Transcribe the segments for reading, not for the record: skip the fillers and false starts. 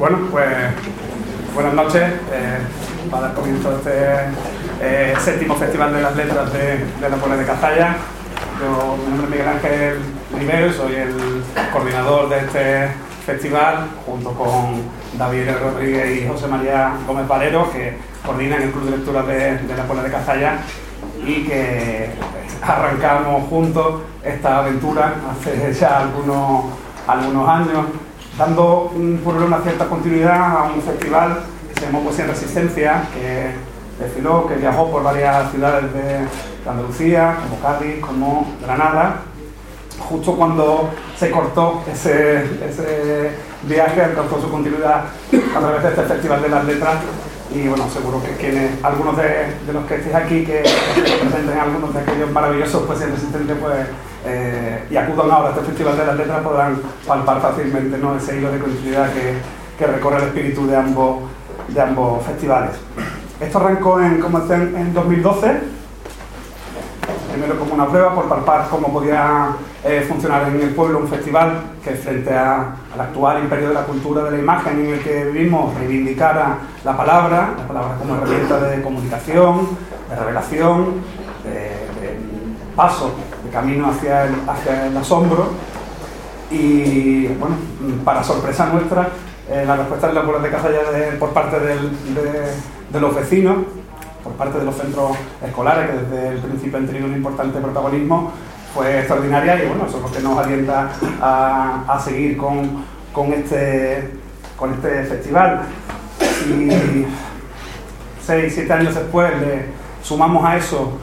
Bueno, pues buenas noches. Para dar comienzo a este séptimo Festival de las Letras de la Puebla de Cazalla. Mi nombre es Miguel Ángel Rivero, soy el coordinador de este festival, junto con David Rodríguez y José María Gómez Valero, que coordinan el Club de Lectura de la Puebla de Cazalla, y que arrancamos juntos esta aventura hace ya algunos años, dando por una cierta continuidad a un festival que se llamó Poesía en Resistencia, que desfiló, que viajó por varias ciudades de Andalucía, como Cádiz, como Granada. Justo cuando se cortó ese viaje, alcanzó su continuidad a través de este Festival de las Letras. Y bueno, seguro que algunos de los que estéis aquí, que presenten algunos de aquellos maravillosos poesías resistentes, y acudan ahora a este Festival de las Letras, podrán palpar fácilmente, ¿no?, ese hilo de continuidad que recorre el espíritu de ambos festivales. Esto arrancó en 2012, primero como una prueba por palpar cómo podía funcionar en el pueblo un festival que, frente al actual imperio de la cultura de la imagen en el que vivimos, reivindicara la palabra como herramienta de comunicación, de revelación, de paso, de camino hacia el asombro. Y bueno, para sorpresa nuestra, la respuesta de la Puebla de Cazalla por parte de los vecinos, por parte de los centros escolares, que desde el principio han tenido un importante protagonismo, fue extraordinaria, y bueno, eso es lo que nos alienta a seguir con este festival. Y 6-7 años después le sumamos a eso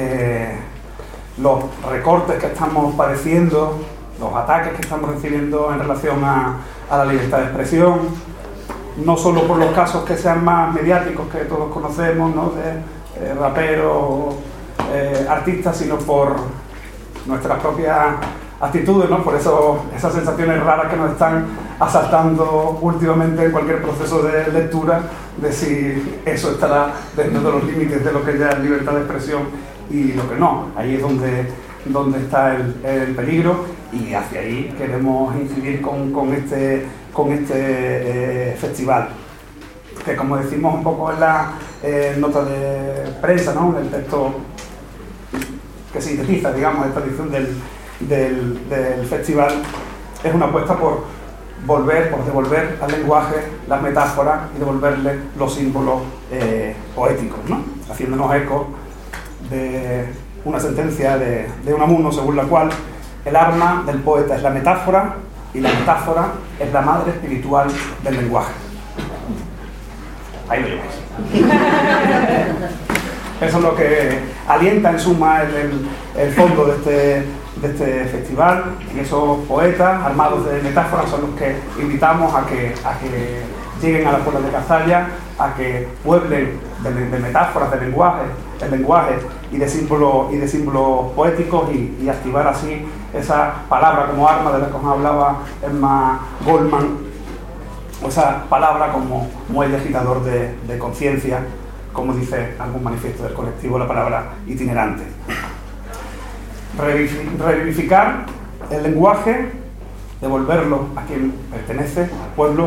los recortes que estamos padeciendo, los ataques que estamos recibiendo en relación a la libertad de expresión, no solo por los casos que sean más mediáticos, que todos conocemos, ¿no?, de raperos, artistas, sino por nuestras propias actitudes, ¿no?, por esas sensaciones raras que nos están asaltando últimamente en cualquier proceso de lectura, de si eso estará dentro de los límites de lo que ya es libertad de expresión y lo que no. Ahí es donde está el peligro, y hacia ahí queremos incidir con este festival, que, como decimos un poco en la nota de prensa, ¿no?, en el texto que sintetiza, digamos, esta edición del festival, es una apuesta por devolver al lenguaje las metáforas y devolverle los símbolos poéticos, ¿no?, haciéndonos eco de una sentencia de Unamuno, según la cual el arma del poeta es la metáfora, y la metáfora es la madre espiritual del lenguaje. Ahí lo lleváis. Eso es lo que alienta, en suma, el fondo de este festival, y esos poetas armados de metáforas son los que invitamos a que lleguen a la Puebla de Cazalla, a que pueblen de metáforas, de lenguaje y de símbolos poéticos, y activar así esa palabra como arma de la que nos hablaba Emma Goldman, o esa palabra como muelle agitador de conciencia, como dice algún manifiesto del colectivo, la palabra itinerante. Revivificar el lenguaje, devolverlo a quien pertenece, al pueblo,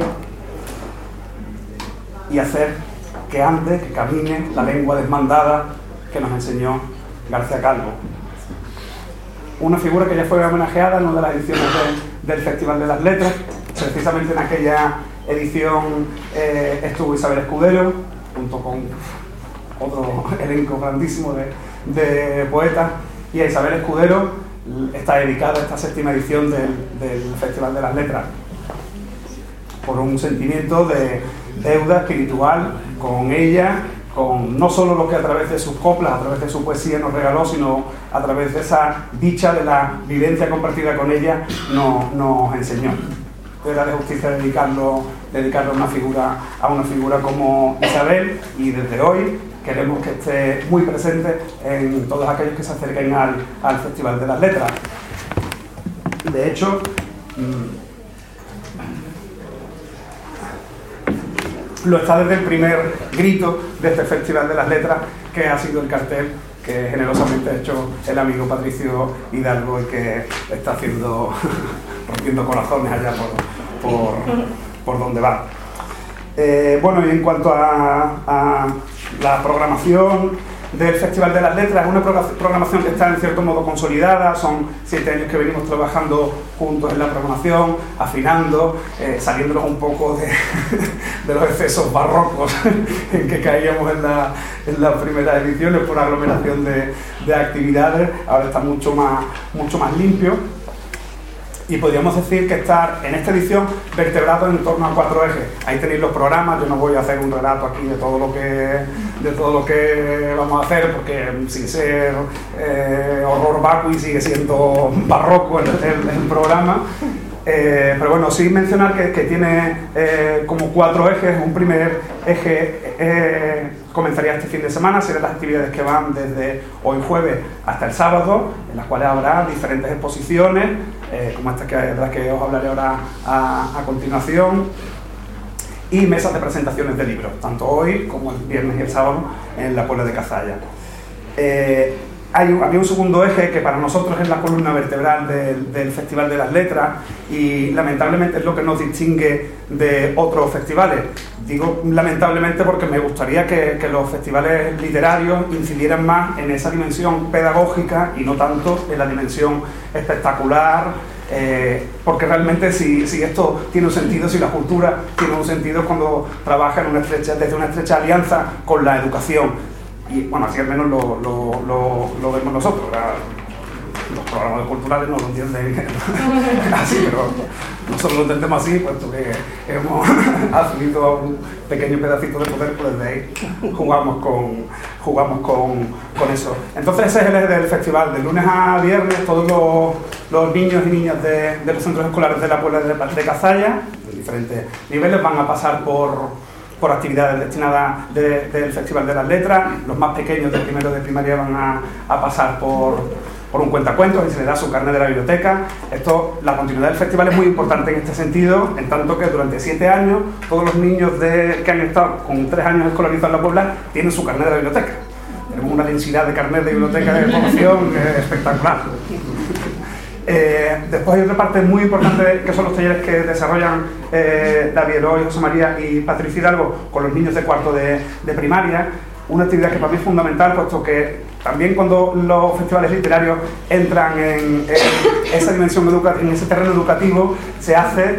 y hacer que ande, que camine la lengua desmandada que nos enseñó García Calvo. Una figura que ya fue homenajeada en una de las ediciones del Festival de las Letras. Precisamente en aquella edición estuvo Isabel Escudero, junto con otro elenco grandísimo de poetas, y a Isabel Escudero está dedicada esta séptima edición del Festival de las Letras, por un sentimiento de deuda espiritual con ella, con no solo lo que a través de sus coplas, a través de su poesía nos regaló, sino a través de esa dicha de la vivencia compartida con ella nos enseñó. Era de justicia dedicarlo a una figura como Isabel, y desde hoy queremos que esté muy presente en todos aquellos que se acerquen al Festival de las Letras. De hecho, lo está desde el primer grito de este Festival de las Letras, que ha sido el cartel que generosamente ha hecho el amigo Patricio Hidalgo, y que está rompiendo corazones allá por donde va. Bueno, y en cuanto a la programación del Festival de las Letras, es una programación que está en cierto modo consolidada, son 7 años que venimos trabajando juntos en la programación, afinando, saliéndonos un poco de los excesos barrocos en que caíamos en las primeras ediciones por aglomeración de actividades. Ahora está mucho más limpio. Y podríamos decir que estar en esta edición vertebrado en torno a 4 ejes. Ahí tenéis los programas, yo no voy a hacer un relato aquí de todo lo que vamos a hacer, porque sin ser horror vacui sigue siendo barroco el programa. Pero bueno, sí mencionar que tiene como 4 ejes. Un primer eje comenzaría este fin de semana, serán las actividades que van desde hoy jueves hasta el sábado, en las cuales habrá diferentes exposiciones, como esta de las que os hablaré ahora a continuación, y mesas de presentaciones de libros, tanto hoy como el viernes y el sábado en la Puebla de Cazalla. Había un segundo eje que para nosotros es la columna vertebral del Festival de las Letras y lamentablemente es lo que nos distingue de otros festivales. Digo lamentablemente porque me gustaría que los festivales literarios incidieran más en esa dimensión pedagógica y no tanto en la dimensión espectacular, porque realmente si esto tiene un sentido, si la cultura tiene un sentido, es cuando trabaja desde una estrecha alianza con la educación. Y bueno, así al menos lo vemos nosotros. Los programas culturales no lo entienden así, pero nosotros lo entendemos así, puesto que hemos asumido un pequeño pedacito de poder, pues desde ahí jugamos con eso. Entonces ese es el eje del festival. De lunes a viernes todos los niños y niñas de los centros escolares de la Puebla de Cazalla, de diferentes niveles, van a pasar por actividades destinadas del Festival de las Letras. Los más pequeños del primero de primaria van a pasar por un cuentacuentos y se les da su carnet de la biblioteca. La continuidad del festival es muy importante en este sentido, en tanto que durante 7 años todos los niños que han estado con 3 años escolarizados en la Puebla tienen su carnet de la biblioteca. Tenemos una densidad de carnet de biblioteca de población espectacular. Después hay otra parte muy importante que son los talleres que desarrollan David Eloy, José María y Patricia Hidalgo con los niños de cuarto de primaria. Una actividad que para mí es fundamental, puesto que también cuando los festivales literarios entran en esa dimensión educativa, en ese terreno educativo, se hace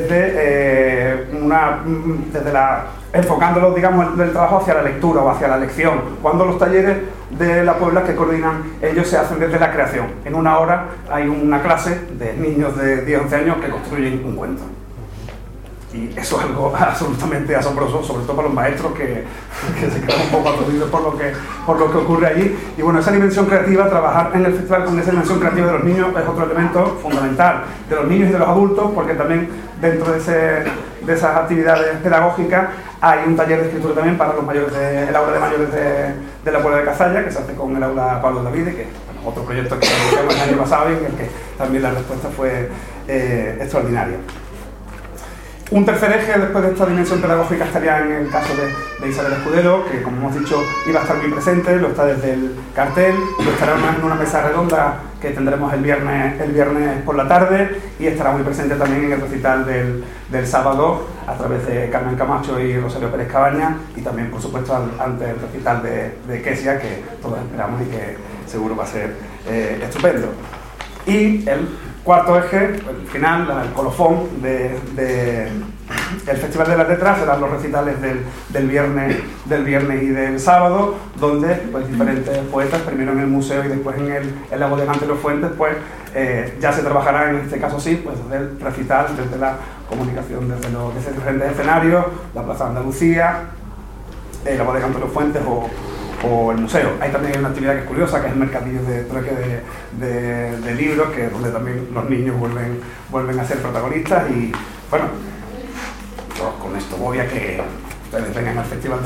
enfocándolo, digamos, el trabajo hacia la lectura o hacia la lección. Cuando los talleres de la Puebla que coordinan, ellos se hacen desde la creación. En 1 hora hay una clase de niños de 10-11 años que construyen un cuento. Y eso es algo absolutamente asombroso, sobre todo para los maestros que se quedan un poco aturdidos por lo que ocurre allí. Y bueno, esa dimensión creativa, trabajar en el festival con esa dimensión creativa de los niños es otro elemento fundamental, de los niños y de los adultos, porque también dentro de esas actividades pedagógicas hay un taller de escritura también para los mayores el aula de mayores de la Puebla de Cazalla, que se hace con el aula Pablo Davide, que es otro proyecto que hicimos el año pasado y en el que también la respuesta fue extraordinaria. Un tercer eje después de esta dimensión pedagógica estaría en el caso de Isabel Escudero, que como hemos dicho iba a estar muy presente, lo está desde el cartel, lo estará en una mesa redonda que tendremos el viernes por la tarde, y estará muy presente también en el recital del sábado a través de Carmen Camacho y Rosario Pérez Cabañas, y también por supuesto ante el recital de Kesia, que todos esperamos y que seguro va a ser estupendo. Y el cuarto eje, el final, el colofón del Festival de las Letras serán los recitales del viernes y del sábado, donde pues diferentes poetas, primero en el museo y después en la bodega Ante los Fuentes, pues ya se trabajará en este caso sí, pues desde el recital, desde la comunicación, desde los diferentes escenarios, la Plaza de Andalucía, la bodega Ante los Fuentes o el museo. Hay también una actividad que es curiosa, que es el mercadillo de trueque de libros, que es donde también los niños vuelven a ser protagonistas. Y bueno, yo con esto voy a que ustedes vengan al Festival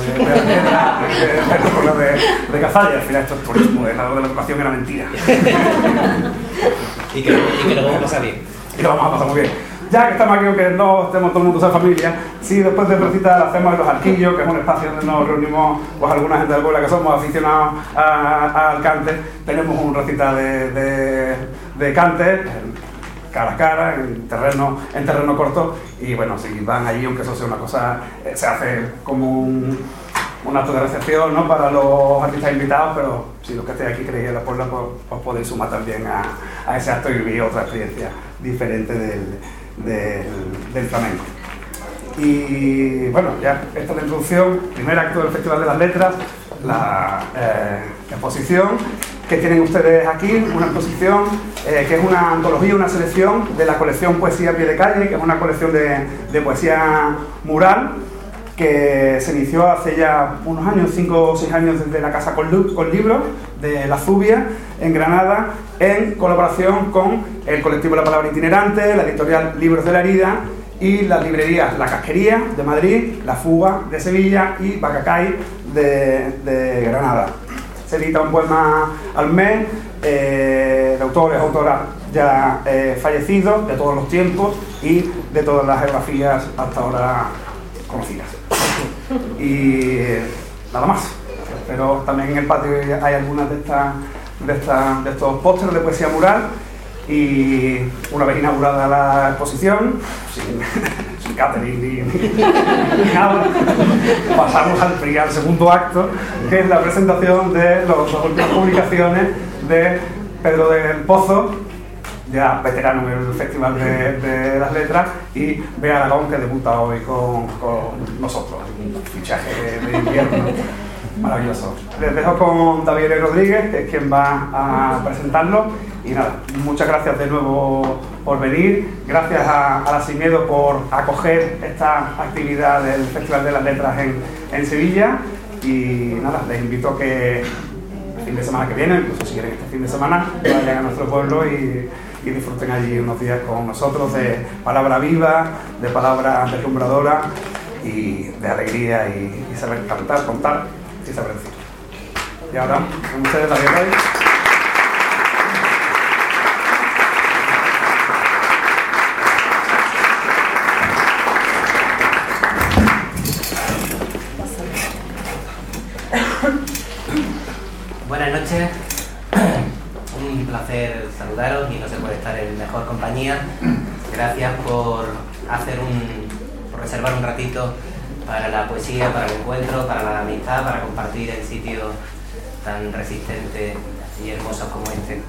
de Cazalla. Al final esto es turismo, el lado de la educación era mentira. y que lo vamos a pasar bien. Y lo vamos a pasar muy bien. Ya que estamos aquí, aunque no estemos todo el mundo esa familia, sí, después del recital hacemos Los Arquillos, que es un espacio donde nos reunimos pues alguna gente del pueblo que somos aficionados al cante. Tenemos un recital de cante, cara a cara, en terreno corto, y bueno, si van allí, aunque eso sea una cosa, se hace como un acto de recepción, ¿no?, para los artistas invitados, pero si los que estéis aquí queréis ir a la Puebla, pues os podéis sumar también a ese acto y vivir otra experiencia diferente del flamenco. Y bueno, ya esta es la introducción, primer acto del Festival de las Letras, la exposición que tienen ustedes aquí, una exposición que es una antología, una selección de la colección Poesía a Pie de Calle, que es una colección de poesía mural que se inició hace ya unos años, 5 o 6 años, desde la Casa con Libros de La Zubia, en Granada, en colaboración con el colectivo La Palabra Itinerante, la editorial Libros de la Herida y las librerías La Casquería de Madrid, La Fuga de Sevilla y Bacacay de Granada. Se edita un poema al mes, de autores, autoras ya fallecidos, de todos los tiempos y de todas las geografías hasta ahora conocidas. Y nada más. Pero también en el patio hay algunas de estos pósteres de poesía mural, y una vez inaugurada la exposición, sin catering ni nada, pasamos al segundo acto, que es la presentación de las últimas publicaciones de Pedro del Pozo, ya veterano en el Festival de las Letras, y Bea Aragón, que debuta hoy con nosotros, un fichaje de invierno maravilloso. Les dejo con David Rodríguez, que es quien va a presentarlo, y nada, muchas gracias de nuevo por venir, gracias a la Sin Miedo por acoger esta actividad del Festival de las Letras en Sevilla, y nada, les invito a que el fin de semana que viene, incluso si quieren este fin de semana, vayan a nuestro pueblo y disfruten allí unos días con nosotros de palabra viva, de palabra deslumbradora y de alegría y saber cantar, contar y saber decir. Y ahora, con ustedes, David Rodríguez. Buenas noches, un placer saludaros y no se puede estar en mejor compañía. Gracias por reservar un ratito para la poesía, para el encuentro, para la amistad, para compartir en sitios tan resistentes y hermosos como este.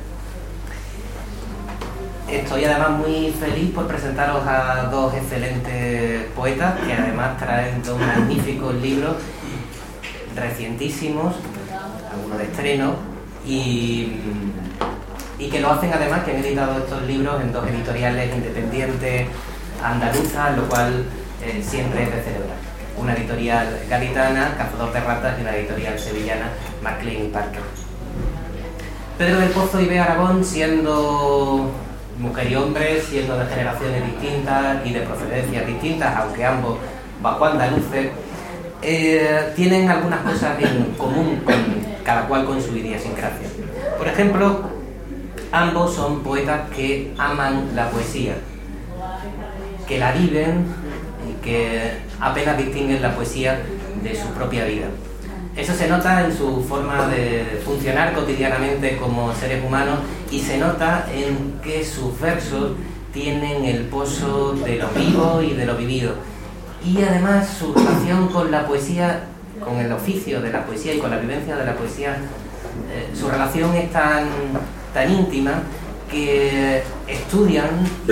Estoy además muy feliz por presentaros a dos excelentes poetas que además traen dos magníficos libros recientísimos, algunos de estreno, y que lo hacen además, que han editado estos libros en dos editoriales independientes andaluzas, lo cual siempre es de celebrar. Una editorial gaditana, Cazador de Ratas, y una editorial sevillana, Maclean y Parker. Pedro del Pozo y Bea Aragón, siendo mujer y hombre, siendo de generaciones distintas y de procedencias distintas, aunque ambos bajo andaluces, tienen algunas cosas en común, cada cual con su idiosincrasia. Por ejemplo, ambos son poetas que aman la poesía, que la viven y que apenas distinguen la poesía de su propia vida. Eso se nota en su forma de funcionar cotidianamente como seres humanos, y se nota en que sus versos tienen el pozo de lo vivo y de lo vivido. Y además su relación con la poesía, con el oficio de la poesía y con la vivencia de la poesía, su relación es tan íntima que estudian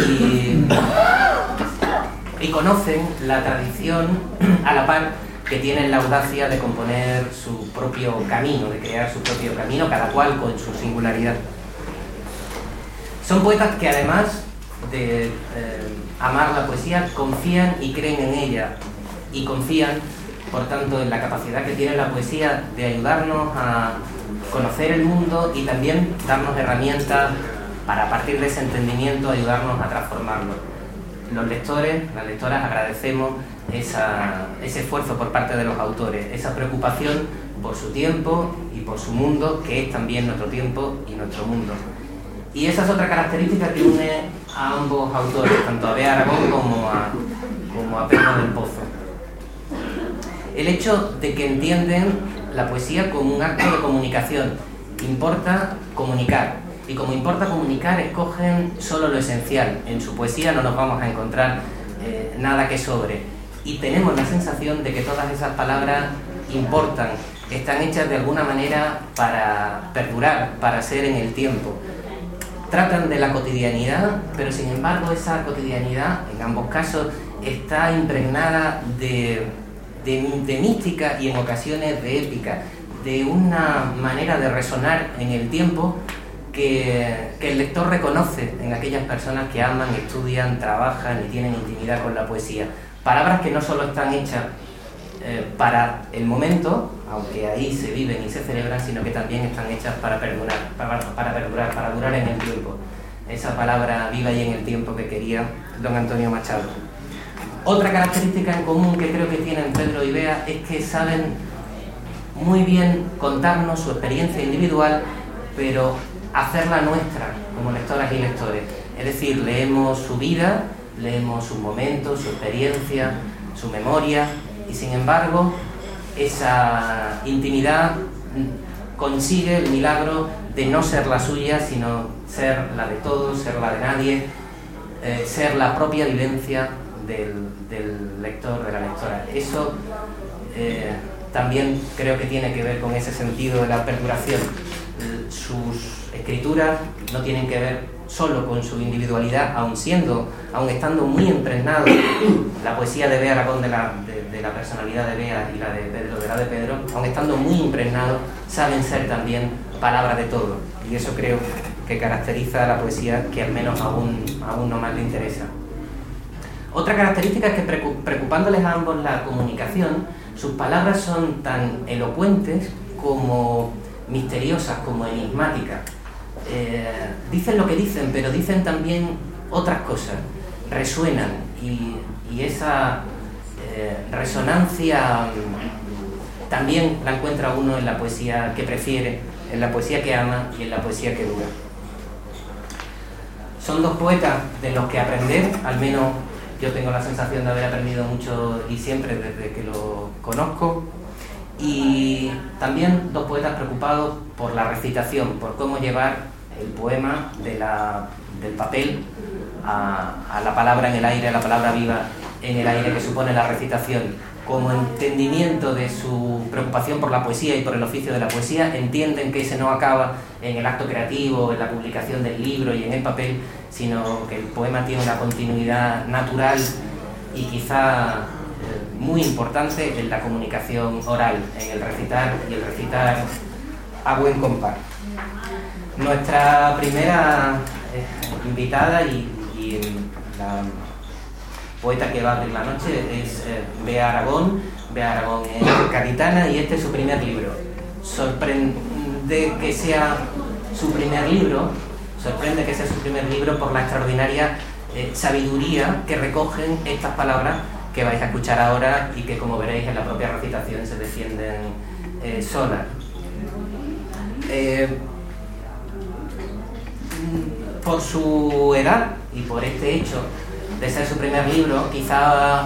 y conocen la tradición a la par que tienen la audacia de componer su propio camino, de crear su propio camino, cada cual con su singularidad. Son poetas que además de amar la poesía, confían y creen en ella, y confían, por tanto, en la capacidad que tiene la poesía de ayudarnos a conocer el mundo y también darnos herramientas para, a partir de ese entendimiento, ayudarnos a transformarlo. Los lectores, las lectoras, agradecemos ese esfuerzo por parte de los autores, esa preocupación por su tiempo y por su mundo, que es también nuestro tiempo y nuestro mundo. Y esa es otra característica que une a ambos autores, tanto a Bea Aragón como a Pedro del Pozo. El hecho de que entienden la poesía como un acto de comunicación. Importa comunicar. y como importa comunicar, escogen solo lo esencial. En su poesía no nos vamos a encontrar nada que sobre, y tenemos la sensación de que todas esas palabras importan, están hechas de alguna manera para perdurar, para ser en el tiempo. Tratan de la cotidianidad, pero sin embargo esa cotidianidad, en ambos casos, está impregnada de mística y en ocasiones de épica, de una manera de resonar en el tiempo que el lector reconoce en aquellas personas que aman, estudian, trabajan y tienen intimidad con la poesía. Palabras que no solo están hechas para el momento, aunque ahí se viven y se celebran, sino que también están hechas para perdurar, para durar en el tiempo. Esa palabra viva y en el tiempo que quería don Antonio Machado. Otra característica en común que creo que tienen Pedro y Bea es que saben muy bien contarnos su experiencia individual, pero hacerla nuestra como lectoras y lectores. Es decir, leemos su vida, leemos sus momentos, su experiencia, su memoria, y sin embargo esa intimidad consigue el milagro de no ser la suya, sino ser la de todos, ser la de nadie, ser la propia vivencia del lector, de la lectora. Eso también creo que tiene que ver con ese sentido de la perduración. Sus escrituras no tienen que ver solo con su individualidad, aun estando muy impregnado la poesía de Bea Aragón de la personalidad de Bea y la de Pedro, aun estando muy impregnado, saben ser también palabras de todo, y eso creo que caracteriza a la poesía, que al menos aún no más le interesa. Otra característica es que, preocupándoles a ambos la comunicación, sus palabras son tan elocuentes como misteriosas, como enigmáticas. Dicen lo que dicen, pero dicen también otras cosas, resuenan, y esa resonancia también la encuentra uno en la poesía que prefiere, en la poesía que ama y en la poesía que dura. Son dos poetas de los que aprender, al menos yo tengo la sensación de haber aprendido mucho y siempre desde que lo conozco, y también dos poetas preocupados por la recitación, por cómo llevar el poema del papel a la palabra en el aire, a la palabra viva en el aire que supone la recitación. Como entendimiento de su preocupación por la poesía y por el oficio de la poesía, entienden que ese no acaba en el acto creativo, en la publicación del libro y en el papel, sino que el poema tiene una continuidad natural y quizá muy importante en la comunicación oral, en el recitar, y el recitar a buen compás. Nuestra primera invitada y la poeta que va a abrir la noche es Bea Aragón. Bea Aragón es gaditana y este es su primer libro. Sorprende que sea su primer libro por la extraordinaria sabiduría que recogen estas palabras que vais a escuchar ahora y que, como veréis, en la propia recitación se defienden solas. Por su edad y por este hecho de ser su primer libro, quizá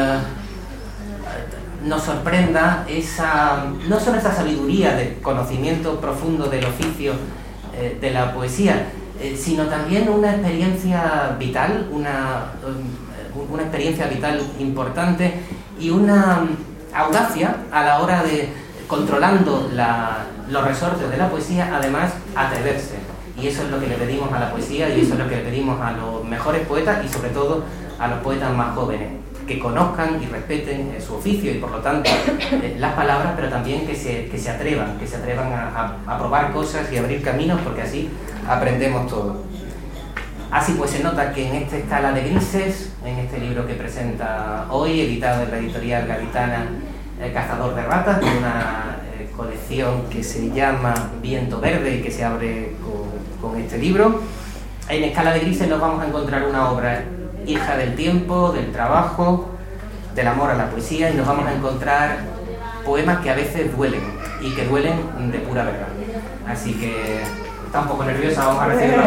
nos sorprenda no solo esa sabiduría de conocimiento profundo del oficio de la poesía, sino también una experiencia vital, una experiencia vital importante y una audacia a la hora de, controlando los resortes de la poesía, además atreverse. Y eso es lo que le pedimos a la poesía, y eso es lo que le pedimos a los mejores poetas y sobre todo a los poetas más jóvenes, que conozcan y respeten su oficio y por lo tanto las palabras, pero también que se atrevan a probar cosas y abrir caminos, porque así aprendemos todo. Así pues, se nota que en esta escala de grises, en este libro que presenta hoy, editado en la editorial gaditana Cazador de Ratas, de una colección que se llama Viento Verde y que se abre con este libro, en escala de grises nos vamos a encontrar una obra hija del tiempo, del trabajo, del amor a la poesía, y nos vamos a encontrar poemas que a veces duelen, y que duelen de pura verdad. Así que está un poco nerviosa, vamos a recibirlo.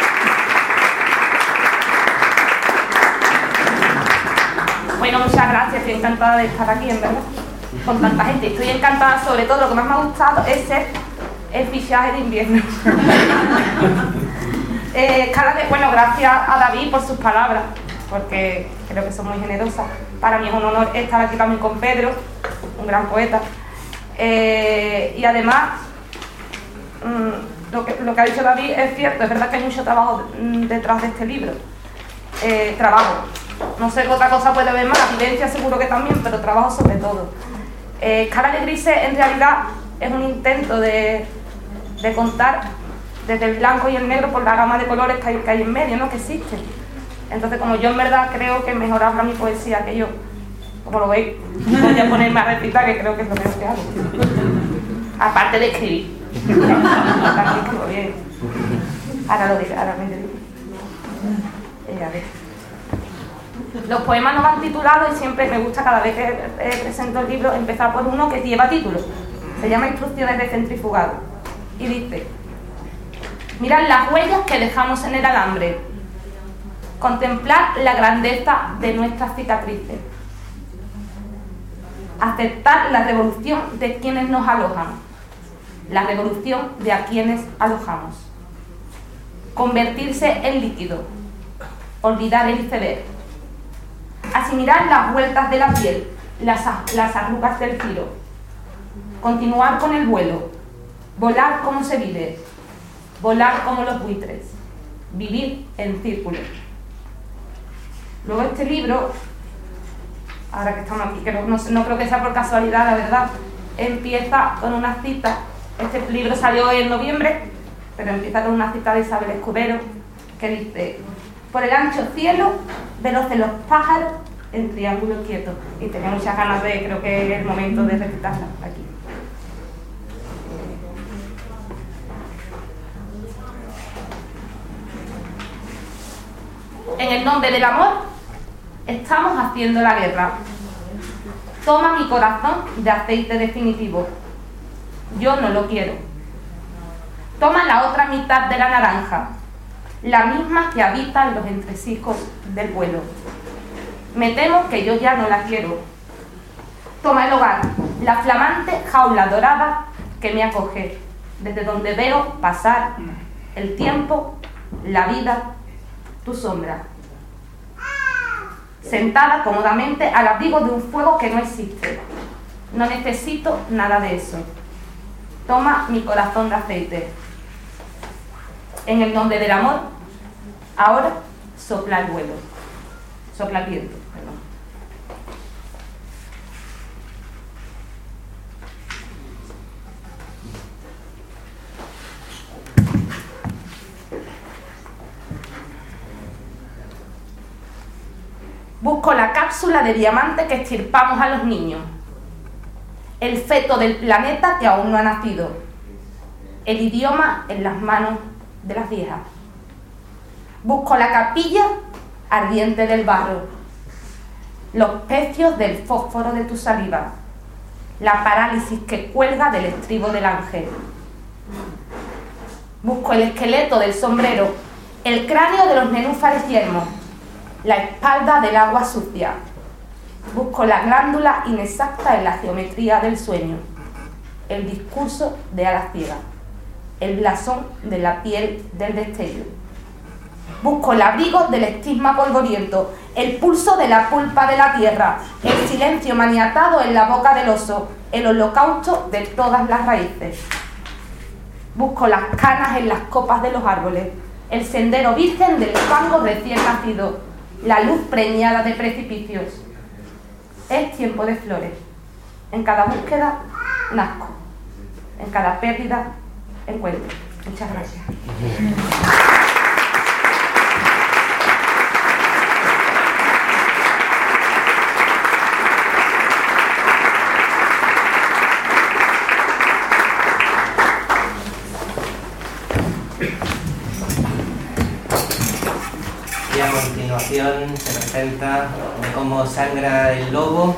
Bueno, muchas gracias. encantada de estar aquí, en verdad, con tanta gente. Estoy encantada, sobre todo, lo que más me ha gustado es ser el fichaje de invierno. Bueno, gracias a David por sus palabras, porque creo que son muy generosas. Para mí es un honor estar aquí también con Pedro, un gran poeta. Y además, lo que ha dicho David es cierto, es verdad que hay mucho trabajo detrás de este libro. Trabajo. No sé qué otra cosa puede haber más, la vivencia seguro que también, pero trabajo sobre todo. Escala de grises en realidad es un intento de contar desde el blanco y el negro por la gama de colores que hay en medio, ¿no? Que existe. Entonces, como yo en verdad creo que mejor habla mi poesía que yo, como lo veis, voy a ponerme a recitar, que creo que es lo mejor que hago. Aparte de escribir. También escribo bien. Ahora lo diré, ahora me diré. A ver. Los poemas no van titulados y siempre me gusta, cada vez que presento el libro, empezar por uno que lleva título. Se llama Instrucciones de centrifugado. Y dice: mirad las huellas que dejamos en el alambre. Contemplar la grandeza de nuestras cicatrices. Aceptar la revolución de quienes nos alojan. La revolución de a quienes alojamos. Convertirse en líquido. Olvidar el iceberg. Asimilar las vueltas de la piel, las arrugas del giro. Continuar con el vuelo. Volar como se vive. Volar como los buitres. Vivir en círculo. Luego este libro, ahora que estamos aquí, que no creo que sea por casualidad, la verdad, empieza con una cita. Este libro salió en noviembre, pero empieza con una cita de Isabel Escudero, que dice: por el ancho cielo, veloces los pájaros en triángulo quieto. Y tenía muchas ganas de, creo que es el momento de recitarla aquí. En el nombre del amor, estamos haciendo la guerra. Toma mi corazón de aceite definitivo. Yo no lo quiero. Toma la otra mitad de la naranja, la misma que habita en los entresijos del vuelo. Me temo que yo ya no la quiero. Toma el hogar, la flamante jaula dorada que me acoge, desde donde veo pasar el tiempo, la vida, tu sombra. Sentada cómodamente al abrigo de un fuego que no existe. No necesito nada de eso. Toma mi corazón de aceite. En el nombre del amor, ahora sopla el vuelo. Sopla el viento, perdón. Busco la cápsula de diamante que extirpamos a los niños. El feto del planeta que aún no ha nacido. El idioma en las manos de las viejas. Busco la capilla ardiente del barro. Los pecios del fósforo de tu saliva. La parálisis que cuelga del estribo del ángel. Busco el esqueleto del sombrero. El cráneo de los nenúfares yermos. La espalda del agua sucia. Busco la glándula inexacta en la geometría del sueño. El discurso de alas ciegas. El blasón de la piel del destello. Busco el abrigo del estigma polvoriento. El pulso de la pulpa de la tierra. El silencio maniatado en la boca del oso. El holocausto de todas las raíces. Busco las canas en las copas de los árboles. El sendero virgen del fango recién nacido. La luz preñada de precipicios. Es tiempo de flores. En cada búsqueda, nazco. En cada pérdida, encuentro. Muchas gracias. Y a continuación se presenta de cómo sangra el lobo,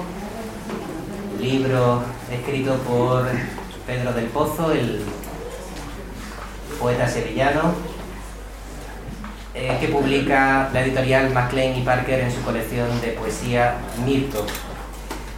libro escrito por Pedro del Pozo, el poeta sevillano, que publica la editorial MacLean y Parker en su colección de poesía Mirto.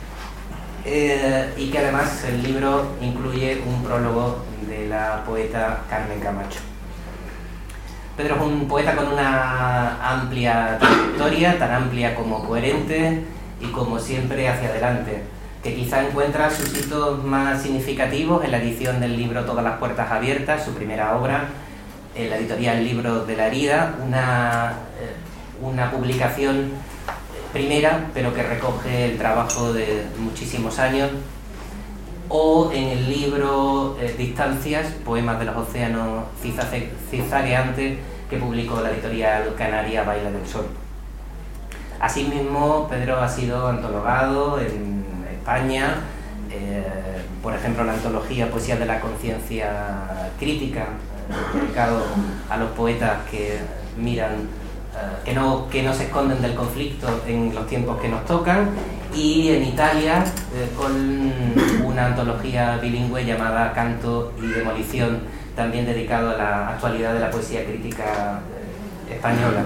y que además el libro incluye un prólogo de la poeta Carmen Camacho. Pedro es un poeta con una amplia trayectoria, tan amplia como coherente y como siempre hacia adelante, que quizá encuentra sus hitos más significativos en la edición del libro Todas las puertas abiertas, su primera obra, en la editorial Libros de la Herida, una publicación primera, pero que recoge el trabajo de muchísimos años, o en el libro Distancias, poemas de los océanos zigzagueantes, que publicó la editorial canaria Baile del Sol. Asimismo, Pedro ha sido antologado en España, por ejemplo, la antología Poesía de la Conciencia Crítica, dedicado a los poetas que miran, que no se esconden del conflicto en los tiempos que nos tocan, y en Italia con una antología bilingüe llamada Canto y Demolición, también dedicado a la actualidad de la poesía crítica española.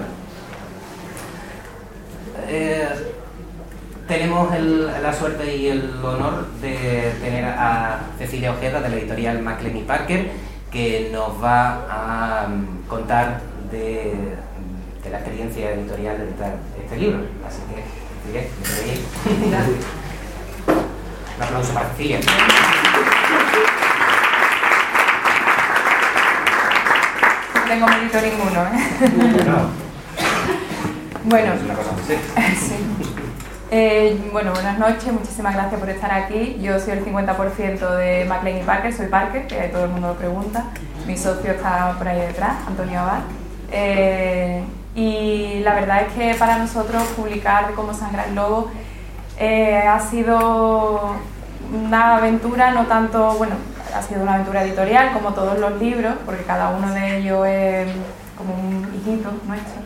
Tenemos la suerte y el honor de tener a Cecilia Ojeda, de la editorial Maclean y Parker, que nos va a contar de la experiencia editorial de editar este libro. Así que, Cecilia, ¿me podéis? Un aplauso para Cecilia. No tengo mérito ninguno, ¿eh? No. Bueno, Es una cosa muy seria. sí. Bueno, buenas noches, muchísimas gracias por estar aquí. Yo soy el 50% de Maclean y Parker, soy Parker, que todo el mundo lo pregunta. Mi socio está por ahí detrás, Antonio Abad. Y la verdad es que para nosotros publicar de Cómo sangra el lobo ha sido una aventura, no tanto, bueno, ha sido una aventura editorial como todos los libros, porque cada uno de ellos es como un hijito nuestro.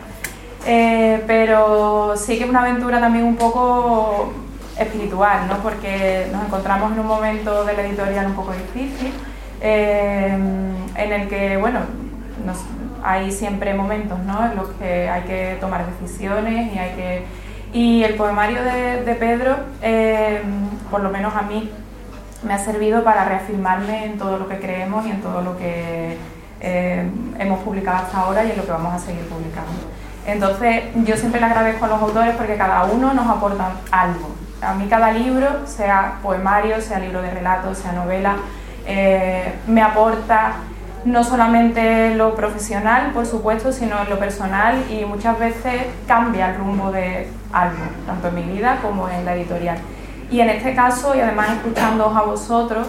Pero sí que es una aventura también un poco espiritual, ¿no? Porque nos encontramos en un momento de la editorial un poco difícil, en el que, bueno, hay siempre momentos, ¿no?, en los que hay que tomar decisiones y el poemario de Pedro, por lo menos a mí, me ha servido para reafirmarme en todo lo que creemos y en todo lo que hemos publicado hasta ahora y en lo que vamos a seguir publicando. Entonces, yo siempre le agradezco a los autores porque cada uno nos aporta algo. A mí cada libro, sea poemario, sea libro de relatos, sea novela, me aporta no solamente lo profesional, por supuesto, sino lo personal, y muchas veces cambia el rumbo de algo, tanto en mi vida como en la editorial. Y en este caso, y además escuchándoos a vosotros,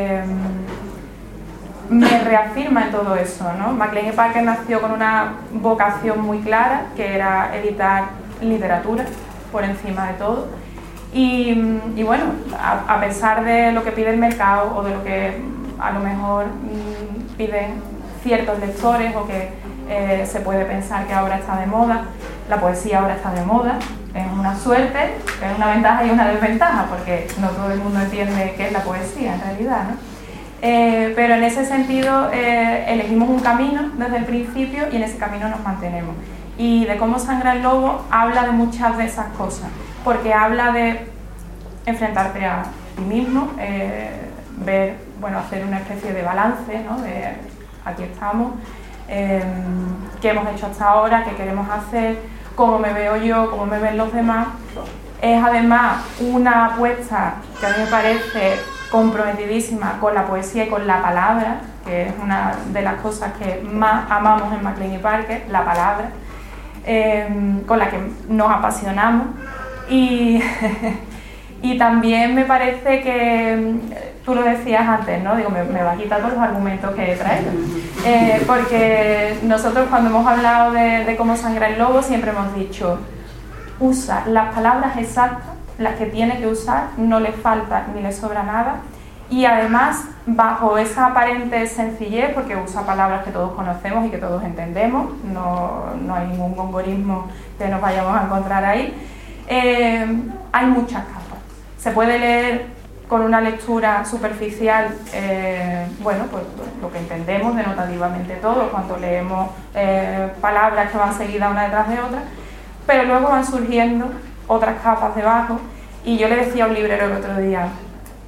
me reafirma en todo eso, ¿no? Maclean y Parker nació con una vocación muy clara, que era editar literatura por encima de todo. Y bueno, a pesar de lo que pide el mercado o de lo que a lo mejor piden ciertos lectores o que se puede pensar que ahora está de moda, la poesía ahora está de moda. Es una suerte, es una ventaja y una desventaja, porque no todo el mundo entiende qué es la poesía en realidad, ¿no? Pero en ese sentido elegimos un camino desde el principio y en ese camino nos mantenemos. Y de Cómo sangra el lobo habla de muchas de esas cosas, porque habla de enfrentarte a ti mismo, ver, bueno, hacer una especie de balance, ¿no? De aquí estamos, qué hemos hecho hasta ahora, qué queremos hacer, cómo me veo yo, cómo me ven los demás. Es además una apuesta que a mí me parece comprometidísima con la poesía y con la palabra, que es una de las cosas que más amamos en Maclean y Parker, la palabra, con la que nos apasionamos. Y también me parece que, tú lo decías antes, ¿no? Digo, me va a quitar todos los argumentos que he traído. Porque nosotros cuando hemos hablado de Cómo sangra el lobo siempre hemos dicho, usa las palabras exactas, las que tiene que usar, no le falta ni le sobra nada, y además bajo esa aparente sencillez, porque usa palabras que todos conocemos y que todos entendemos, no hay ningún gomborismo que nos vayamos a encontrar ahí, hay muchas capas. Se puede leer con una lectura superficial, bueno, pues lo que entendemos denotativamente todos cuando leemos palabras que van seguidas una detrás de otra, pero luego van surgiendo otras capas debajo. Y yo le decía a un librero el otro día,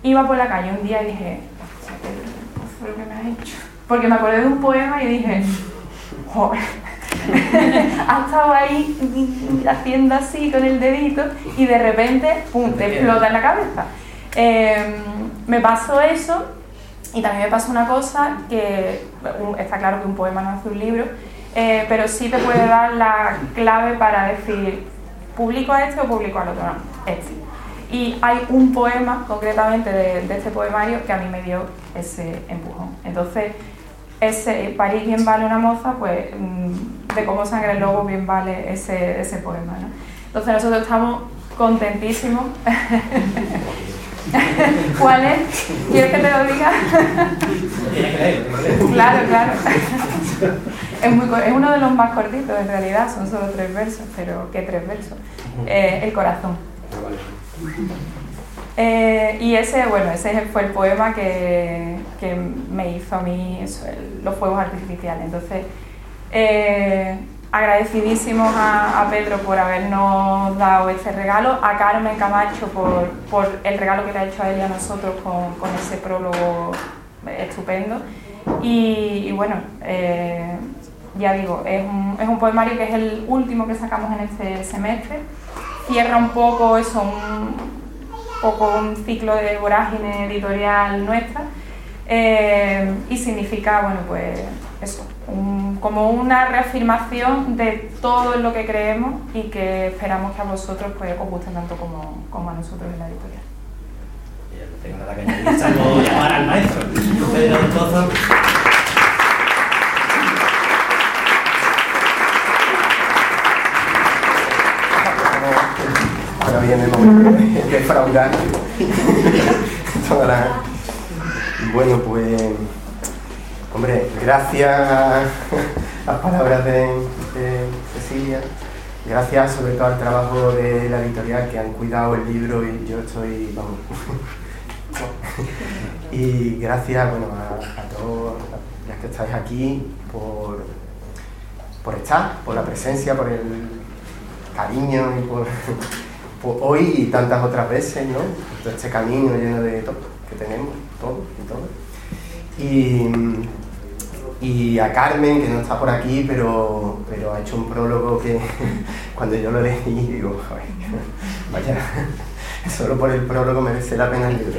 iba por la calle un día y dije, ¿qué es lo que me has hecho? Porque me acordé de un poema y dije, joder, has estado ahí haciendo así con el dedito y de repente, pum, te explota en la cabeza. Me pasó eso y también me pasó una cosa que, está claro que un poema no hace un libro, pero sí te puede dar la clave para decir, ¿publico a este o publico al otro? No, este. Y hay un poema, concretamente de este poemario, que a mí me dio ese empujón. Entonces, ese París bien vale una moza, pues de Como sangre el lobo bien vale ese poema, ¿no? Entonces nosotros estamos contentísimos. ¿Cuál es? ¿Quieres que te lo diga? Claro, claro. Es uno de los más cortitos, en realidad, son solo 3 versos, pero ¿qué 3 versos? El corazón. Y ese fue el poema que me hizo a mí eso, los fuegos artificiales. Entonces, agradecidísimos a Pedro por habernos dado este regalo, a Carmen Camacho por el regalo que le ha hecho a él y a nosotros con ese prólogo estupendo. Y bueno, ya digo, es un poemario que es el último que sacamos en este semestre. Cierra un poco eso, un ciclo de vorágine editorial nuestra, y significa, bueno, pues eso, como una reafirmación de todo en lo que creemos y que esperamos que a vosotros pues os guste tanto como a nosotros en la editorial. Ya no tengo nada que añadir, salvo llamar al maestro Pedro del Pozo. Ahora viene el momento de defraudar. Bueno, pues, hombre, gracias a las palabras de Cecilia, gracias sobre todo al trabajo de la editorial que han cuidado el libro y yo estoy, vamos. Y gracias, bueno, a todos los que estáis aquí por estar, por la presencia, por el cariño y por hoy y tantas otras veces, ¿no? Todo este camino lleno de todo que tenemos, todo y todo. Y a Carmen, que no está por aquí, pero ha hecho un prólogo que cuando yo lo leí digo, vaya, solo por el prólogo merece la pena el libro.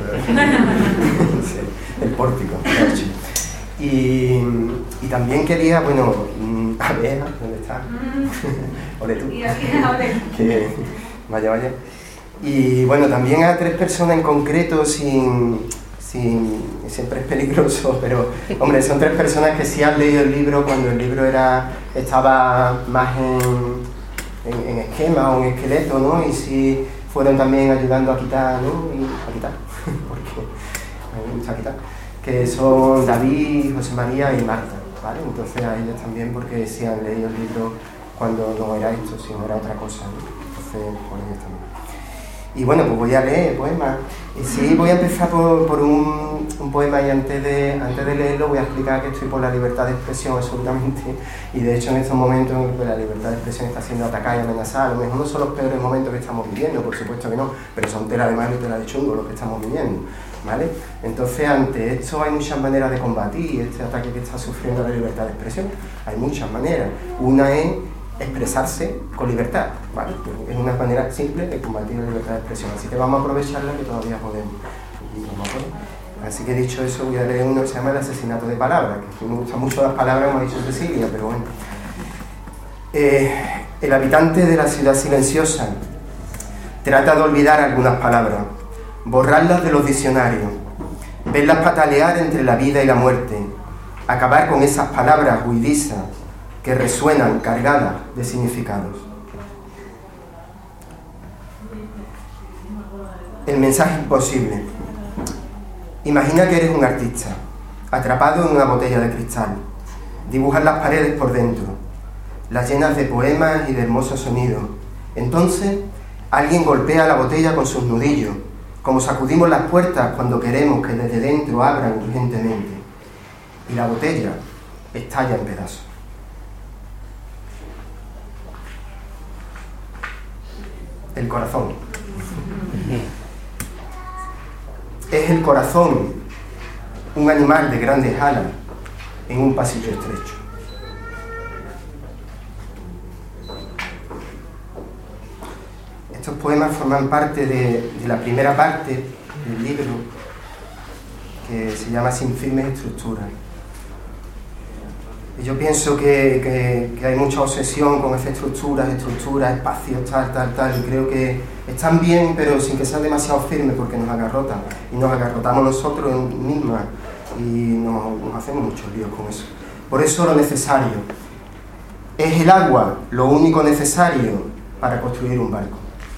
El pórtico, de hecho. Y también quería, bueno, a ver, ¿dónde está? Ole tú. Que, vaya. Y bueno, también a 3 personas en concreto, siempre es peligroso, pero hombre, son 3 personas que sí han leído el libro cuando el libro estaba más en esquema o en esqueleto, ¿no? Y sí fueron también ayudando a quitar, ¿no? Y a quitar, porque hay mucha quitar, que son David, José María y Marta, ¿vale? Entonces a ellos también, porque sí han leído el libro cuando no era esto, sino era otra cosa, ¿no? Entonces por ellos también. Y bueno, pues voy a leer poemas. Y sí, voy a empezar por un poema y antes de leerlo voy a explicar que estoy por la libertad de expresión absolutamente. Y de hecho en estos momentos en que la libertad de expresión está siendo atacada y amenazada, a lo mejor no son los peores momentos que estamos viviendo, por supuesto que no, pero son tela de malo y tela de chungo los que estamos viviendo, ¿vale? Entonces ante esto hay muchas maneras de combatir este ataque que está sufriendo la libertad de expresión. Hay muchas maneras. Una es expresarse con libertad, ¿vale? Es una manera simple de combatir la libertad de expresión, así que vamos a aprovecharla que todavía podemos. Así que dicho eso, voy a leer uno que se llama El asesinato de palabras, que me gustan mucho las palabras, como ha dicho Cecilia, pero bueno. El habitante de la ciudad silenciosa trata de olvidar algunas palabras, borrarlas de los diccionarios, verlas patalear entre la vida y la muerte, acabar con esas palabras huidizas que resuenan cargadas de significados. El mensaje imposible. Imagina que eres un artista, atrapado en una botella de cristal. Dibujas las paredes por dentro, las llenas de poemas y de hermosos sonidos. Entonces, alguien golpea la botella con sus nudillos, como sacudimos las puertas cuando queremos que desde dentro abran urgentemente. Y la botella estalla en pedazos. El corazón. es el corazón, un animal de grandes alas, en un pasillo estrecho. Estos poemas forman parte de la primera parte del libro, que se llama Sin firmes estructuras. Y yo pienso que hay mucha obsesión con esas estructuras, espacios, tal, y creo que están bien, pero sin que sean demasiado firmes, porque nos agarrotan, y nos agarrotamos nosotros mismas, y nos hacemos muchos líos con eso. Por eso lo necesario. ¿Es el agua lo único necesario para construir un barco?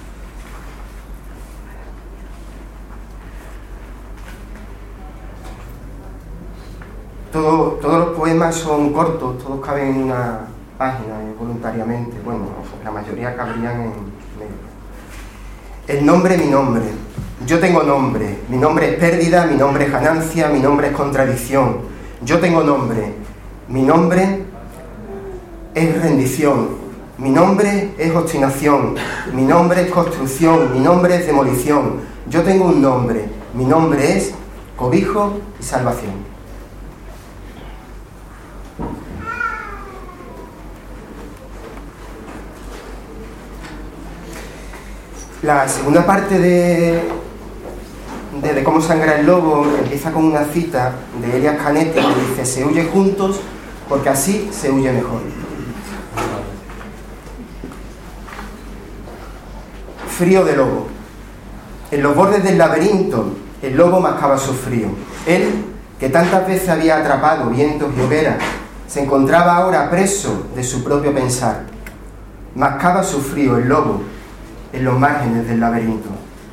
Todos los poemas son cortos, todos caben en una página voluntariamente. Bueno, la mayoría cabrían en medio. El nombre, mi nombre. Yo tengo nombre. Mi nombre es pérdida, mi nombre es ganancia, mi nombre es contradicción. Yo tengo nombre. Mi nombre es rendición. Mi nombre es obstinación. Mi nombre es construcción. Mi nombre es demolición. Yo tengo un nombre. Mi nombre es cobijo y salvación. La segunda parte de Cómo sangra el lobo empieza con una cita de Elias Canetti que dice: se huye juntos porque así se huye mejor. Frío de lobo. En los bordes del laberinto el lobo mascaba su frío. Él, que tantas veces había atrapado vientos y hogueras, se encontraba ahora preso de su propio pensar. Mascaba su frío el lobo en los márgenes del laberinto.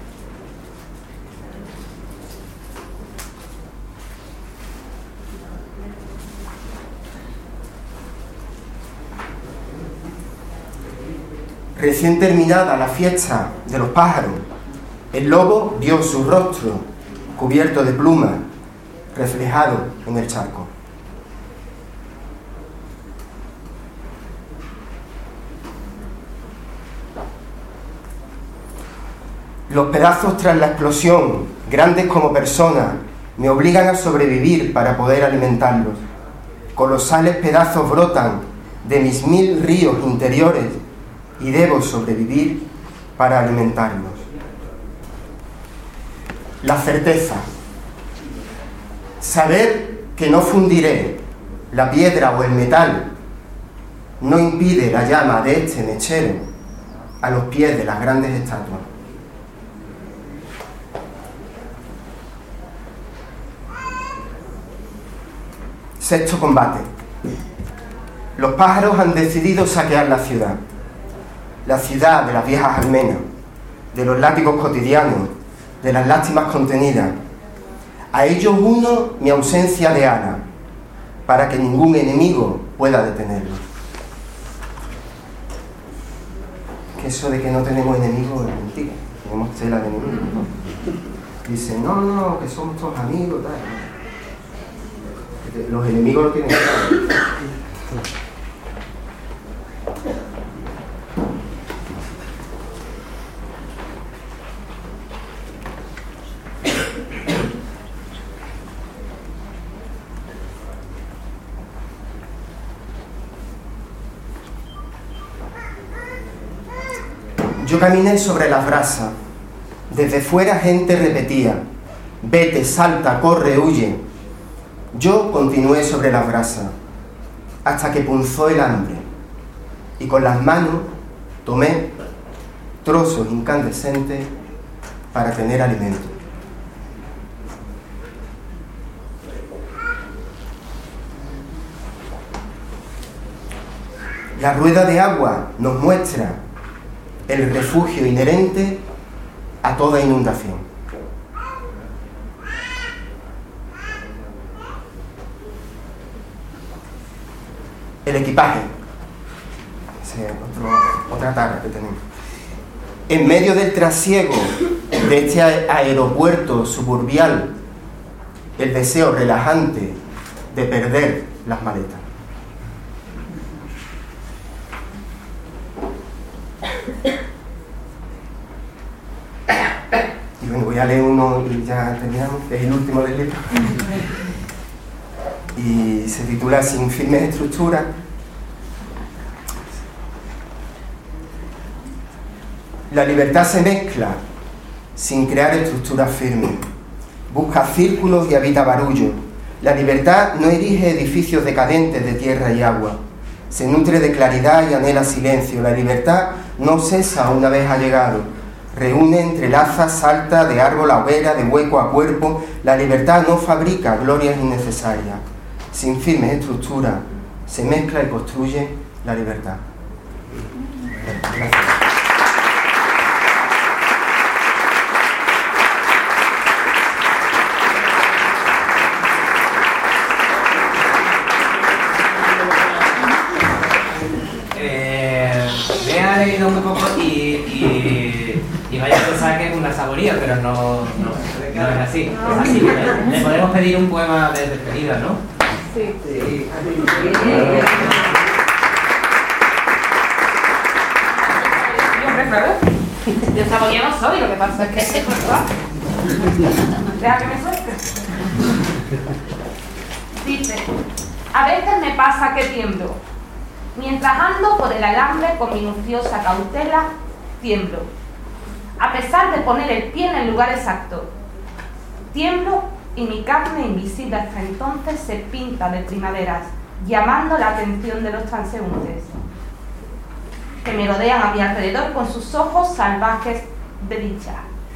Recién terminada la fiesta de los pájaros, el lobo vio su rostro cubierto de plumas, reflejado en el charco. Los pedazos tras la explosión, grandes como personas, me obligan a sobrevivir para poder alimentarlos. Colosales pedazos brotan de mis 1000 ríos interiores y debo sobrevivir para alimentarlos. La certeza. Saber que no fundiré la piedra o el metal no impide la llama de este mechero a los pies de las grandes estatuas. Sexto combate. Los pájaros han decidido saquear la ciudad de las viejas almenas, de los látigos cotidianos, de las lástimas contenidas. A ellos uno mi ausencia de ala, para que ningún enemigo pueda detenerlo. Que eso de que no tenemos enemigos es mentira, tenemos tela de enemigos, ¿no? Dicen, no, que somos todos amigos, tal. Los enemigos lo tienen claro. Yo caminé sobre las brasas. Desde fuera gente repetía: vete, salta, corre, huye. Yo continué sobre las brasas hasta que punzó el hambre y con las manos tomé trozos incandescentes para tener alimento. La rueda de agua nos muestra el refugio inherente a toda inundación. El equipaje. Otra tara que tenemos. En medio del trasiego de este aeropuerto suburbial, el deseo relajante de perder las maletas. Y bueno, voy a leer uno y ya terminamos, que es el último del libro. Y se titula Sin firmes estructuras. La libertad se mezcla sin crear estructuras firmes. Busca círculos y habita barullo. La libertad no erige edificios decadentes de tierra y agua. Se nutre de claridad y anhela silencio. La libertad no cesa una vez ha llegado. Reúne, entrelaza, salta de árbol a hoguera, de hueco a cuerpo. La libertad no fabrica glorias innecesarias. Sin firmes estructuras, se mezcla y construye la libertad. Gracias. He leído muy poco y vaya a pensar que es una saboría, pero no es así. Así que le podemos pedir un poema de despedida, ¿no? Sí. Sí. Yo saboría no soy, lo que pasa es que es verdad. Deja que me suelte. Dice, a veces me pasa que tiemblo. Mientras ando por el alambre con minuciosa cautela, tiemblo. A pesar de poner el pie en el lugar exacto. Tiemblo y mi carne invisible hasta entonces se pinta de primaveras, llamando la atención de los transeúntes, que me rodean a mi alrededor con sus ojos salvajes de dicha.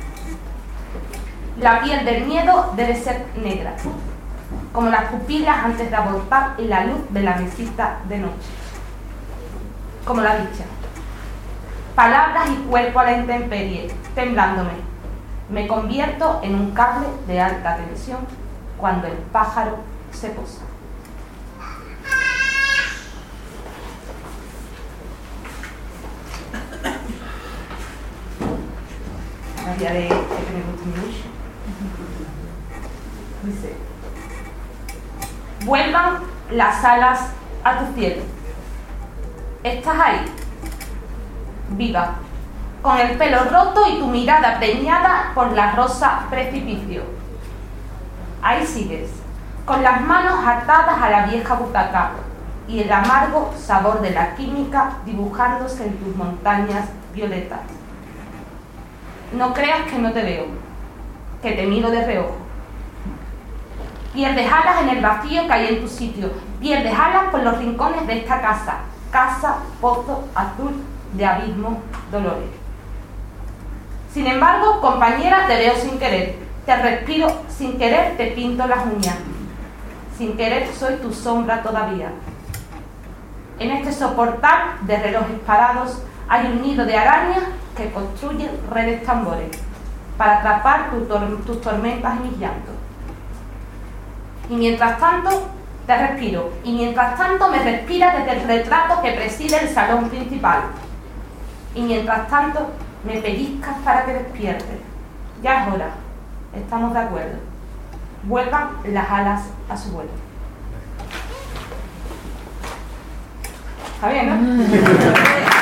La piel del miedo debe ser negra, como las pupilas antes de abortar y la luz de la mesita de noche. Como la dicha. Palabras y cuerpo a la intemperie, temblándome. Me convierto en un cable de alta tensión cuando el pájaro se posa. Había de que me gusta mucho. Dice: vuelvan las alas a tu cielo. Estás ahí, viva, con el pelo roto y tu mirada preñada por la rosa precipicio. Ahí sigues, con las manos atadas a la vieja butaca y el amargo sabor de la química dibujándose en tus montañas violetas. No creas que no te veo, que te miro de reojo. Pierdes alas en el vacío que hay en tu sitio, pierdes alas por los rincones de esta casa, casa, pozo, azul, de abismo, dolores. Sin embargo, compañera, te veo sin querer, te respiro sin querer, te pinto las uñas. Sin querer soy tu sombra todavía. En este soportal de relojes parados hay un nido de arañas que construyen redes tambores para atrapar tus tormentas y mis llantos. Y mientras tanto, te respiro, y mientras tanto me respiras desde el retrato que preside el salón principal. Y mientras tanto me pellizcas para que despiertes. Ya es hora, estamos de acuerdo. Vuelvan las alas a su vuelo. ¿Está bien, no?